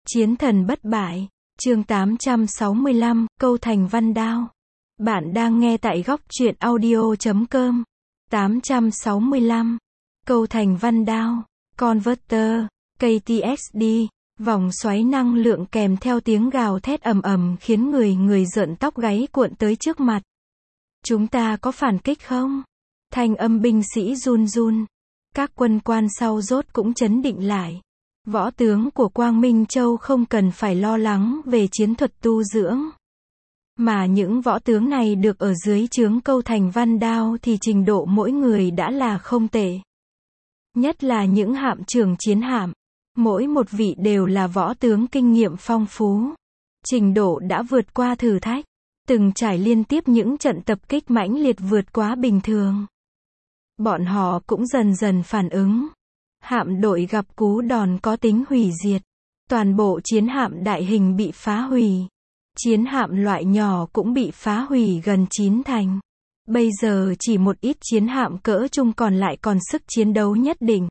Chiến thần bất bại, chương 865, câu thành văn đao. Bạn đang nghe tại góc truyện audio.com. 865, câu thành văn đao, converter, KTXD, vòng xoáy năng lượng kèm theo tiếng gào thét ầm ầm khiến người rợn tóc gáy cuộn tới trước mặt. Chúng ta có phản kích không? Thanh âm binh sĩ run run. Các quân quan sau rốt cũng trấn định lại. Võ tướng của Quang Minh Châu không cần phải lo lắng về chiến thuật tu dưỡng. Mà những võ tướng này được ở dưới trướng câu thành văn đao thì trình độ mỗi người đã là không tệ. Nhất là những hạm trưởng chiến hạm. Mỗi một vị đều là võ tướng kinh nghiệm phong phú. Trình độ đã vượt qua thử thách. Từng trải liên tiếp những trận tập kích mãnh liệt vượt quá bình thường. Bọn họ cũng dần dần phản ứng. Hạm đội gặp cú đòn có tính hủy diệt. Toàn bộ chiến hạm đại hình bị phá hủy. Chiến hạm loại nhỏ cũng bị phá hủy gần 9 thành. Bây giờ chỉ một ít chiến hạm cỡ trung còn lại còn sức chiến đấu nhất định.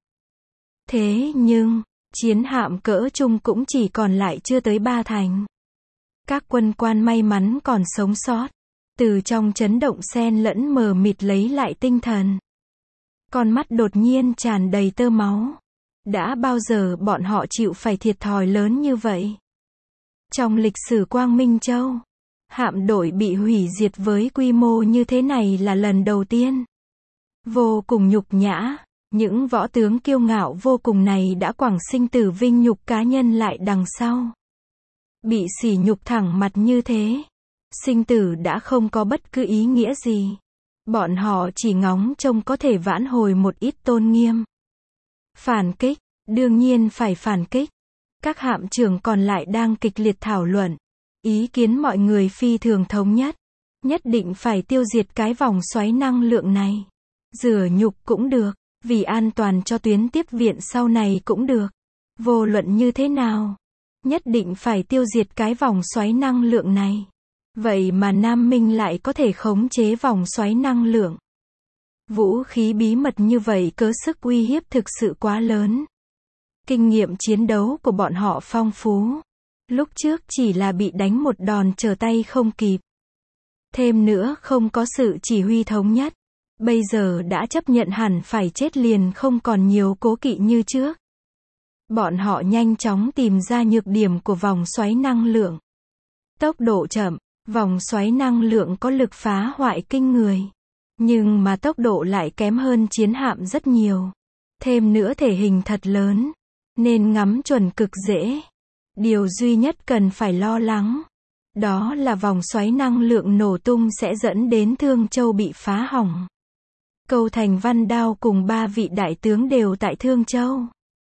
Thế nhưng, chiến hạm cỡ trung cũng chỉ còn lại chưa tới 3 thành. Các quân quan may mắn còn sống sót. Từ trong chấn động xen lẫn mờ mịt lấy lại tinh thần. Con mắt đột nhiên tràn đầy tơ máu. Đã bao giờ bọn họ chịu phải thiệt thòi lớn như vậy? Trong lịch sử Quang Minh Châu, hạm đội bị hủy diệt với quy mô như thế này là lần đầu tiên. Vô cùng nhục nhã, những võ tướng kiêu ngạo vô cùng này đã quẳng sinh tử vinh nhục cá nhân lại đằng sau. Bị sỉ nhục thẳng mặt như thế, sinh tử đã không có bất cứ ý nghĩa gì. Bọn họ chỉ ngóng trông có thể vãn hồi một ít tôn nghiêm. Phản kích, đương nhiên phải phản kích. Các hạm trưởng còn lại đang kịch liệt thảo luận. Ý kiến mọi người phi thường thống nhất. Nhất định phải tiêu diệt cái vòng xoáy năng lượng này. Rửa nhục cũng được, vì an toàn cho tuyến tiếp viện sau này cũng được. Vô luận như thế nào, nhất định phải tiêu diệt cái vòng xoáy năng lượng này. Vậy mà Nam Minh lại có thể khống chế vòng xoáy năng lượng. Vũ khí bí mật như vậy cớ sức uy hiếp thực sự quá lớn. Kinh nghiệm chiến đấu của bọn họ phong phú. Lúc trước chỉ là bị đánh một đòn trở tay không kịp. Thêm nữa không có sự chỉ huy thống nhất. Bây giờ đã chấp nhận hẳn phải chết liền không còn nhiều cố kỵ như trước. Bọn họ nhanh chóng tìm ra nhược điểm của vòng xoáy năng lượng. Tốc độ chậm. Vòng xoáy năng lượng có lực phá hoại kinh người. Nhưng mà tốc độ lại kém hơn chiến hạm rất nhiều. Thêm nữa thể hình thật lớn. Nên ngắm chuẩn cực dễ. Điều duy nhất cần phải lo lắng. Đó là vòng xoáy năng lượng nổ tung sẽ dẫn đến Thương Châu bị phá hỏng. Câu thành văn đao cùng 3 vị đại tướng đều tại Thương Châu.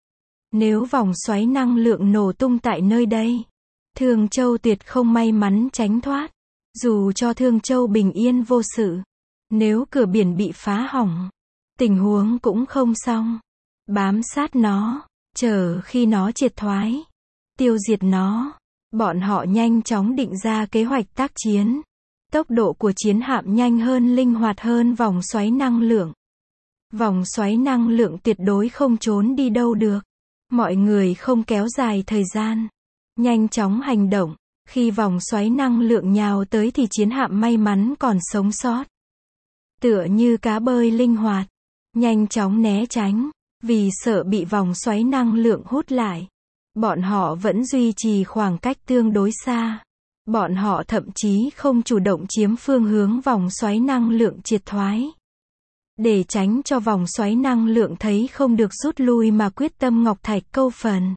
Nếu vòng xoáy năng lượng nổ tung tại nơi đây, Thương Châu tuyệt không may mắn tránh thoát. Dù cho Thương Châu bình yên vô sự, nếu cửa biển bị phá hỏng, tình huống cũng không xong. Bám sát nó, chờ khi nó triệt thoái, tiêu diệt nó. Bọn họ nhanh chóng định ra kế hoạch tác chiến. Tốc độ của chiến hạm nhanh hơn, linh hoạt hơn vòng xoáy năng lượng. Vòng xoáy năng lượng tuyệt đối không trốn đi đâu được. Mọi người không kéo dài thời gian, nhanh chóng hành động. Khi vòng xoáy năng lượng nhào tới thì chiến hạm may mắn còn sống sót. Tựa như cá bơi linh hoạt, nhanh chóng né tránh, vì sợ bị vòng xoáy năng lượng hút lại. Bọn họ vẫn duy trì khoảng cách tương đối xa. Bọn họ thậm chí không chủ động chiếm phương hướng vòng xoáy năng lượng triệt thoái. Để tránh cho vòng xoáy năng lượng thấy không được rút lui mà quyết tâm ngọc thạch câu phần.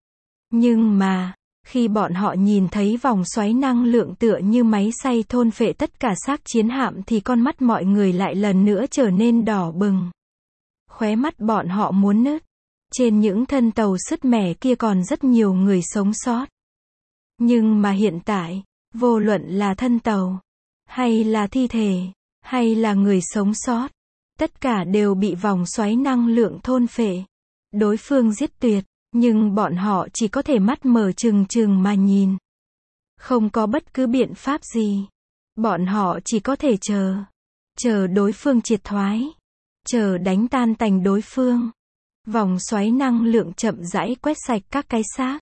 Nhưng mà, khi bọn họ nhìn thấy vòng xoáy năng lượng tựa như máy xay thôn phệ tất cả xác chiến hạm thì con mắt mọi người lại lần nữa trở nên đỏ bừng. Khóe mắt bọn họ muốn nứt. Trên những thân tàu sứt mẻ kia còn rất nhiều người sống sót. Nhưng mà hiện tại, vô luận là thân tàu, hay là thi thể, hay là người sống sót, tất cả đều bị vòng xoáy năng lượng thôn phệ. Đối phương giết tuyệt. Nhưng bọn họ chỉ có thể mắt mở trừng trừng mà nhìn. Không có bất cứ biện pháp gì. Bọn họ chỉ có thể chờ. Chờ đối phương triệt thoái. Chờ đánh tan tành đối phương. Vòng xoáy năng lượng chậm rãi quét sạch các cái xác.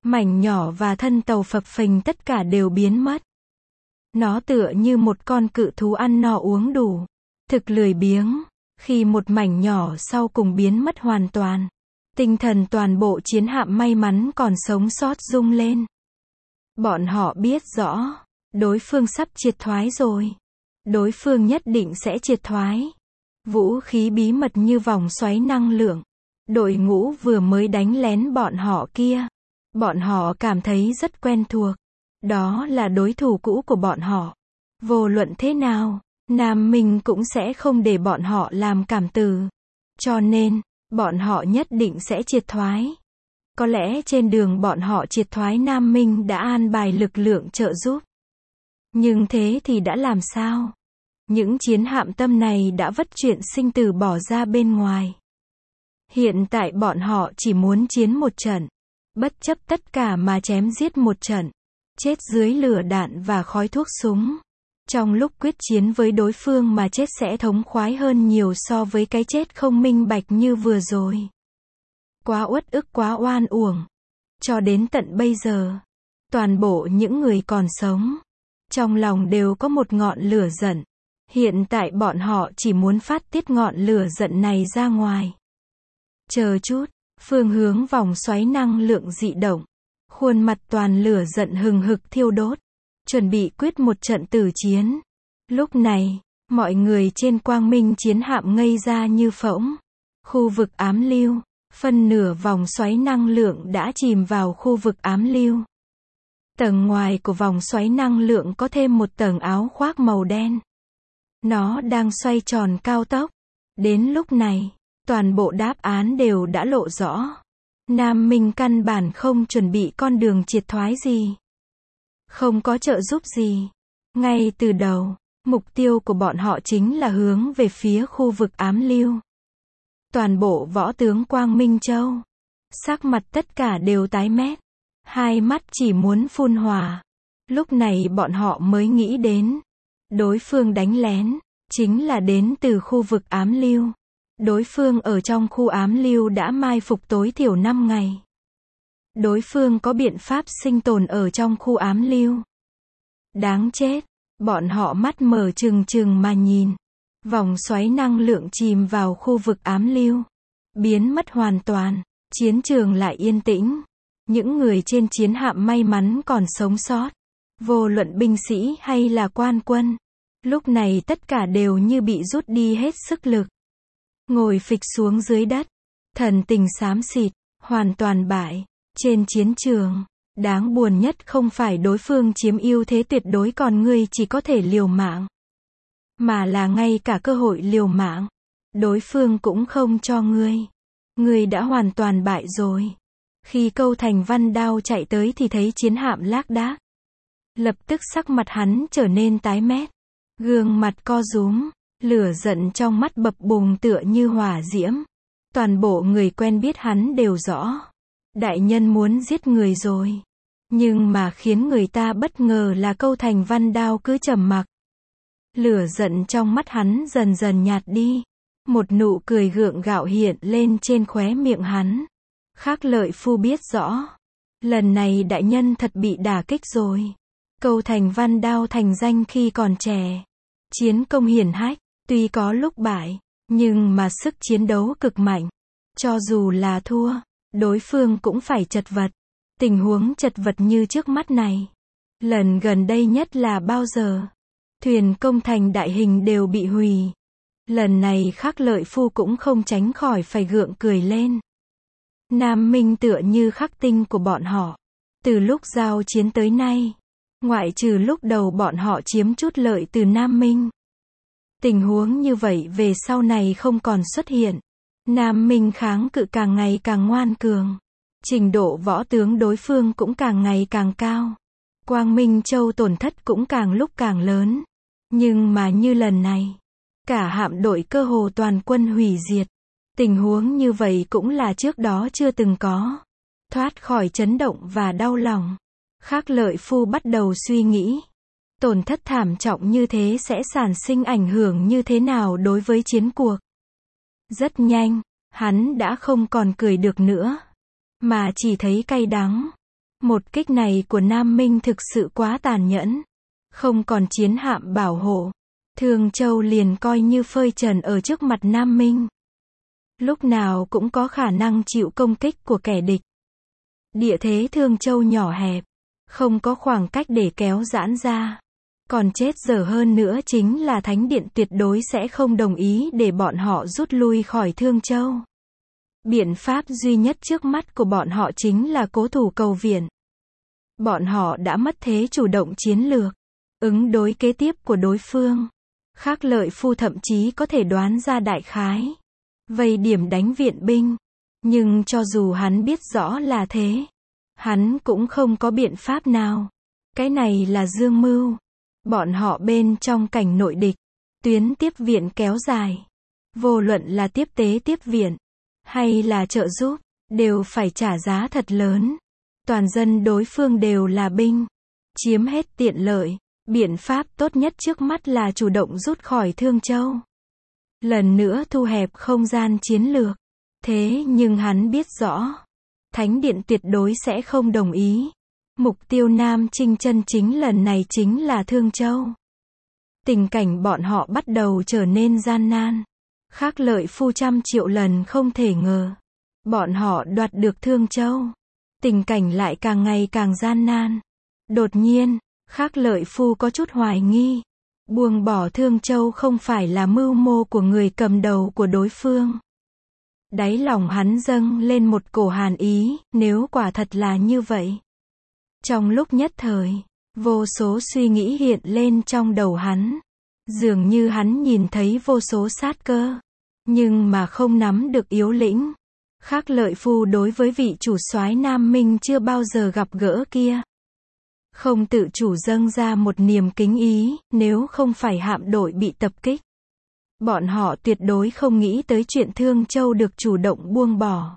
Mảnh nhỏ và thân tàu phập phình tất cả đều biến mất. Nó tựa như một con cự thú ăn no uống đủ, thực lười biếng. Khi một mảnh nhỏ sau cùng biến mất hoàn toàn, tinh thần toàn bộ chiến hạm may mắn còn sống sót rung lên. Bọn họ biết rõ, đối phương sắp triệt thoái rồi. Đối phương nhất định sẽ triệt thoái. Vũ khí bí mật như vòng xoáy năng lượng. Đội ngũ vừa mới đánh lén bọn họ kia. Bọn họ cảm thấy rất quen thuộc. Đó là đối thủ cũ của bọn họ. Vô luận thế nào, Nam Minh cũng sẽ không để bọn họ làm cảm tử. Cho nên, bọn họ nhất định sẽ triệt thoái. Có lẽ trên đường bọn họ triệt thoái Nam Minh đã an bài lực lượng trợ giúp. Nhưng thế thì đã làm sao? Những chiến hạm tâm này đã vất chuyện sinh tử bỏ ra bên ngoài. Hiện tại bọn họ chỉ muốn chiến một trận. Bất chấp tất cả mà chém giết một trận. Chết dưới lửa đạn và khói thuốc súng. Trong lúc quyết chiến với đối phương mà chết sẽ thống khoái hơn nhiều so với cái chết không minh bạch như vừa rồi. Quá uất ức, quá oan uổng. Cho đến tận bây giờ, toàn bộ những người còn sống, trong lòng đều có một ngọn lửa giận. Hiện tại bọn họ chỉ muốn phát tiết ngọn lửa giận này ra ngoài. Chờ chút, phương hướng vòng xoáy năng lượng dị động. Khuôn mặt toàn lửa giận hừng hực thiêu đốt. Chuẩn bị quyết một trận tử chiến. Lúc này, mọi người trên quang minh chiến hạm ngây ra như phỗng. Khu vực ám lưu. Phân nửa vòng xoáy năng lượng đã chìm vào khu vực ám lưu. Tầng ngoài của vòng xoáy năng lượng có thêm một tầng áo khoác màu đen. Nó đang xoay tròn cao tốc. Đến lúc này, toàn bộ đáp án đều đã lộ rõ. Nam Minh căn bản không chuẩn bị con đường triệt thoái gì. Không có trợ giúp gì. Ngay từ đầu, mục tiêu của bọn họ chính là hướng về phía khu vực ám lưu. Toàn bộ võ tướng Quang Minh Châu, sắc mặt tất cả đều tái mét. Hai mắt chỉ muốn phun hỏa. Lúc này bọn họ mới nghĩ đến. Đối phương đánh lén, chính là đến từ khu vực ám lưu. Đối phương ở trong khu ám lưu đã mai phục tối thiểu 5 ngày. Đối phương có biện pháp sinh tồn ở trong khu ám lưu. Đáng chết, bọn họ mắt mở trừng trừng mà nhìn. Vòng xoáy năng lượng chìm vào khu vực ám lưu. Biến mất hoàn toàn, chiến trường lại yên tĩnh. Những người trên chiến hạm may mắn còn sống sót. Vô luận binh sĩ hay là quan quân. Lúc này tất cả đều như bị rút đi hết sức lực. Ngồi phịch xuống dưới đất. Thần tình xám xịt, hoàn toàn bại. Trên chiến trường, đáng buồn nhất không phải đối phương chiếm ưu thế tuyệt đối còn ngươi chỉ có thể liều mạng. Mà là ngay cả cơ hội liều mạng. Đối phương cũng không cho ngươi. Ngươi đã hoàn toàn bại rồi. Khi Câu Thành Văn Đao chạy tới thì thấy chiến hạm lác đác. Lập tức sắc mặt hắn trở nên tái mét. Gương mặt co rúm. Lửa giận trong mắt bập bùng tựa như hỏa diễm. Toàn bộ người quen biết hắn đều rõ. Đại nhân muốn giết người rồi. Nhưng mà khiến người ta bất ngờ là Câu Thành Văn Đao cứ trầm mặc. Lửa giận trong mắt hắn dần dần nhạt đi. Một nụ cười gượng gạo hiện lên trên khóe miệng hắn. Khác Lợi Phu biết rõ. Lần này đại nhân thật bị đả kích rồi. Câu Thành Văn Đao thành danh khi còn trẻ. Chiến công hiển hách, tuy có lúc bại, nhưng mà sức chiến đấu cực mạnh. Cho dù là thua, đối phương cũng phải chật vật. Tình huống chật vật như trước mắt này. Lần gần đây nhất là bao giờ? Thuyền công thành đại hình đều bị hủy. Lần này Khác Lợi Phu cũng không tránh khỏi phải gượng cười lên. Nam Minh tựa như khắc tinh của bọn họ. Từ lúc giao chiến tới nay, ngoại trừ lúc đầu bọn họ chiếm chút lợi từ Nam Minh. Tình huống như vậy về sau này không còn xuất hiện. Nam Minh kháng cự càng ngày càng ngoan cường. Trình độ võ tướng đối phương cũng càng ngày càng cao. Quang Minh Châu tổn thất cũng càng lúc càng lớn. Nhưng mà như lần này, cả hạm đội cơ hồ toàn quân hủy diệt. Tình huống như vậy cũng là trước đó chưa từng có. Thoát khỏi chấn động và đau lòng. Khác Lợi Phu bắt đầu suy nghĩ. Tổn thất thảm trọng như thế sẽ sản sinh ảnh hưởng như thế nào đối với chiến cuộc. Rất nhanh, hắn đã không còn cười được nữa. Mà chỉ thấy cay đắng. Một kích này của Nam Minh thực sự quá tàn nhẫn. Không còn chiến hạm bảo hộ, Thương Châu liền coi như phơi trần ở trước mặt Nam Minh. Lúc nào cũng có khả năng chịu công kích của kẻ địch. Địa thế Thương Châu nhỏ hẹp, không có khoảng cách để kéo giãn ra. Còn chết dở hơn nữa chính là Thánh Điện tuyệt đối sẽ không đồng ý để bọn họ rút lui khỏi Thương Châu. Biện pháp duy nhất trước mắt của bọn họ chính là cố thủ cầu viện. Bọn họ đã mất thế chủ động chiến lược, ứng đối kế tiếp của đối phương. Khác Lợi Phu thậm chí có thể đoán ra đại khái, vây điểm đánh viện binh. Nhưng cho dù hắn biết rõ là thế, hắn cũng không có biện pháp nào. Cái này là dương mưu. Bọn họ bên trong cảnh nội địch, tuyến tiếp viện kéo dài. Vô luận là tiếp tế tiếp viện, hay là trợ giúp, đều phải trả giá thật lớn. Toàn dân đối phương đều là binh, chiếm hết tiện lợi. Biện pháp tốt nhất trước mắt là chủ động rút khỏi Thương Châu. Lần nữa thu hẹp không gian chiến lược. Thế nhưng hắn biết rõ, Thánh Điện tuyệt đối sẽ không đồng ý. Mục tiêu Nam Trinh chân chính lần này chính là Thương Châu. Tình cảnh bọn họ bắt đầu trở nên gian nan. Khác Lợi Phu trăm triệu lần không thể ngờ. Bọn họ đoạt được Thương Châu. Tình cảnh lại càng ngày càng gian nan. Đột nhiên, Khác Lợi Phu có chút hoài nghi. Buông bỏ Thương Châu không phải là mưu mô của người cầm đầu của đối phương. Đáy lòng hắn dâng lên một cổ hàn ý, nếu quả thật là như vậy. Trong lúc nhất thời, vô số suy nghĩ hiện lên trong đầu hắn. Dường như hắn nhìn thấy vô số sát cơ, nhưng mà không nắm được yếu lĩnh. Khác Lợi Phu đối với vị chủ soái Nam Minh chưa bao giờ gặp gỡ kia, không tự chủ dâng ra một niềm kính ý. Nếu không phải hạm đội bị tập kích, bọn họ tuyệt đối không nghĩ tới chuyện Thương Châu được chủ động buông bỏ.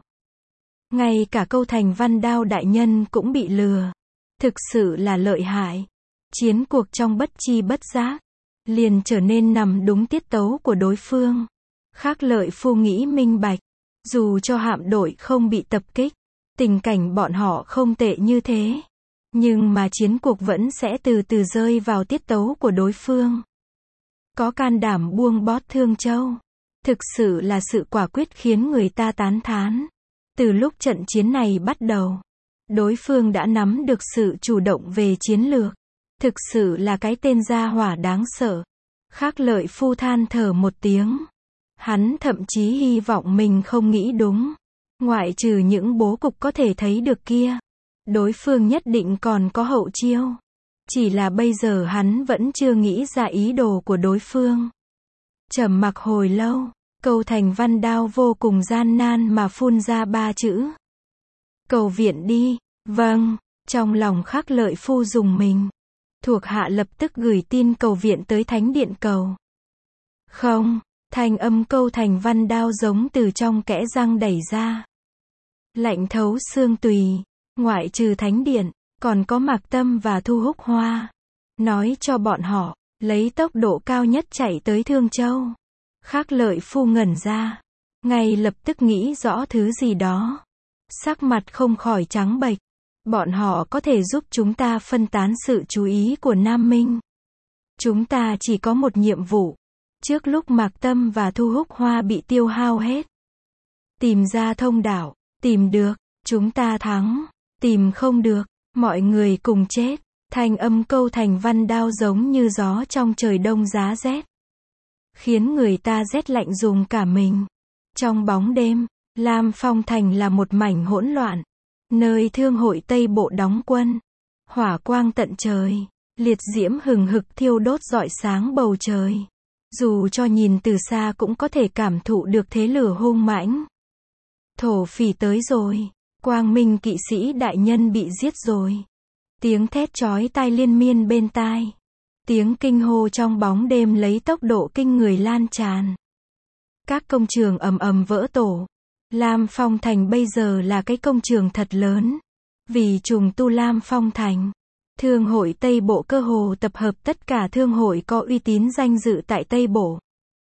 Ngay cả Câu Thành Văn Đao đại nhân cũng bị lừa. Thực sự là lợi hại. Chiến cuộc trong bất chi bất giác liền trở nên nằm đúng tiết tấu của đối phương. Khác Lợi Phu nghĩ minh bạch, dù cho hạm đội không bị tập kích, tình cảnh bọn họ không tệ như thế, nhưng mà chiến cuộc vẫn sẽ từ từ rơi vào tiết tấu của đối phương. Có can đảm buông bót Thương Châu, thực sự là sự quả quyết khiến người ta tán thán. Từ lúc trận chiến này bắt đầu, đối phương đã nắm được sự chủ động về chiến lược. Thực sự là cái tên gia hỏa đáng sợ. Khác Lợi Phu than thở một tiếng. Hắn thậm chí hy vọng mình không nghĩ đúng. Ngoại trừ những bố cục có thể thấy được kia, đối phương nhất định còn có hậu chiêu. Chỉ là bây giờ hắn vẫn chưa nghĩ ra ý đồ của đối phương. Trầm mặc hồi lâu, Câu Thành Văn Đao vô cùng gian nan mà phun ra 3 chữ. Cầu viện đi. Vâng. Trong lòng Khác Lợi Phu rùng mình. Thuộc hạ lập tức gửi tin cầu viện tới Thánh Điện cầu. Không. Thanh âm Câu Thành Văn Đao giống từ trong kẽ răng đẩy ra. Lạnh thấu xương tùy. Ngoại trừ Thánh Điện, còn có Mạc Tâm và Thu Húc Hoa. Nói cho bọn họ, lấy tốc độ cao nhất chạy tới Thương Châu. Khác Lợi Phu ngẩn ra, ngay lập tức nghĩ rõ thứ gì đó. Sắc mặt không khỏi trắng bệch. Bọn họ có thể giúp chúng ta phân tán sự chú ý của Nam Minh. Chúng ta chỉ có một nhiệm vụ. Trước lúc Mạc Tâm và Thu Húc Hoa bị tiêu hao hết, tìm ra thông đạo. Tìm được, chúng ta thắng. Tìm không được, mọi người cùng chết. Thanh âm Câu Thành Văn Đao giống như gió trong trời đông giá rét, khiến người ta rét lạnh rùng cả mình. Trong bóng đêm, Lam Phong Thành là một mảnh hỗn loạn, nơi Thương hội Tây Bộ đóng quân. Hỏa quang tận trời, liệt diễm hừng hực thiêu đốt rọi sáng bầu trời. Dù cho nhìn từ xa cũng có thể cảm thụ được thế lửa hung mãnh. Thổ phỉ tới rồi. Quang Minh kỵ sĩ đại nhân bị giết rồi. Tiếng thét chói tai liên miên bên tai. Tiếng kinh hô trong bóng đêm lấy tốc độ kinh người lan tràn. Các công trường ầm ầm vỡ tổ. Lam Phong Thành bây giờ là cái công trường thật lớn. Vì trùng tu Lam Phong Thành, Thương hội Tây Bộ cơ hồ tập hợp tất cả thương hội có uy tín danh dự tại Tây Bộ.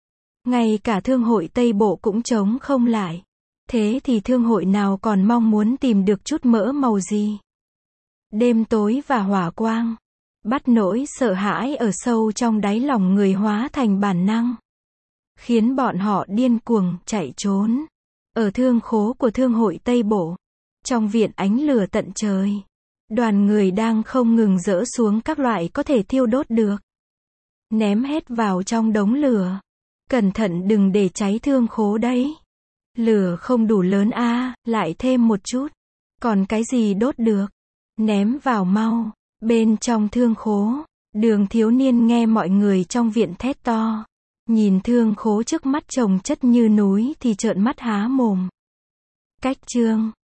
Ngay cả Thương hội Tây Bộ cũng chống không lại. Thế thì thương hội nào còn mong muốn tìm được chút mỡ màu gì? Đêm tối và hỏa quang, bắt nỗi sợ hãi ở sâu trong đáy lòng người hóa thành bản năng, khiến bọn họ điên cuồng chạy trốn. Ở thương khố của thương hội Tây Bộ, trong viện ánh lửa tận trời, đoàn người đang không ngừng dỡ xuống các loại có thể thiêu đốt được, ném hết vào trong đống lửa. Cẩn thận đừng để cháy thương khố đấy. Lửa không đủ lớn a, lại thêm một chút. Còn cái gì đốt được? Ném vào mau. Bên trong thương khố, Đường thiếu niên nghe mọi người trong viện thét to. Nhìn thương khố trước mắt chồng chất như núi thì trợn mắt há mồm. Cách chương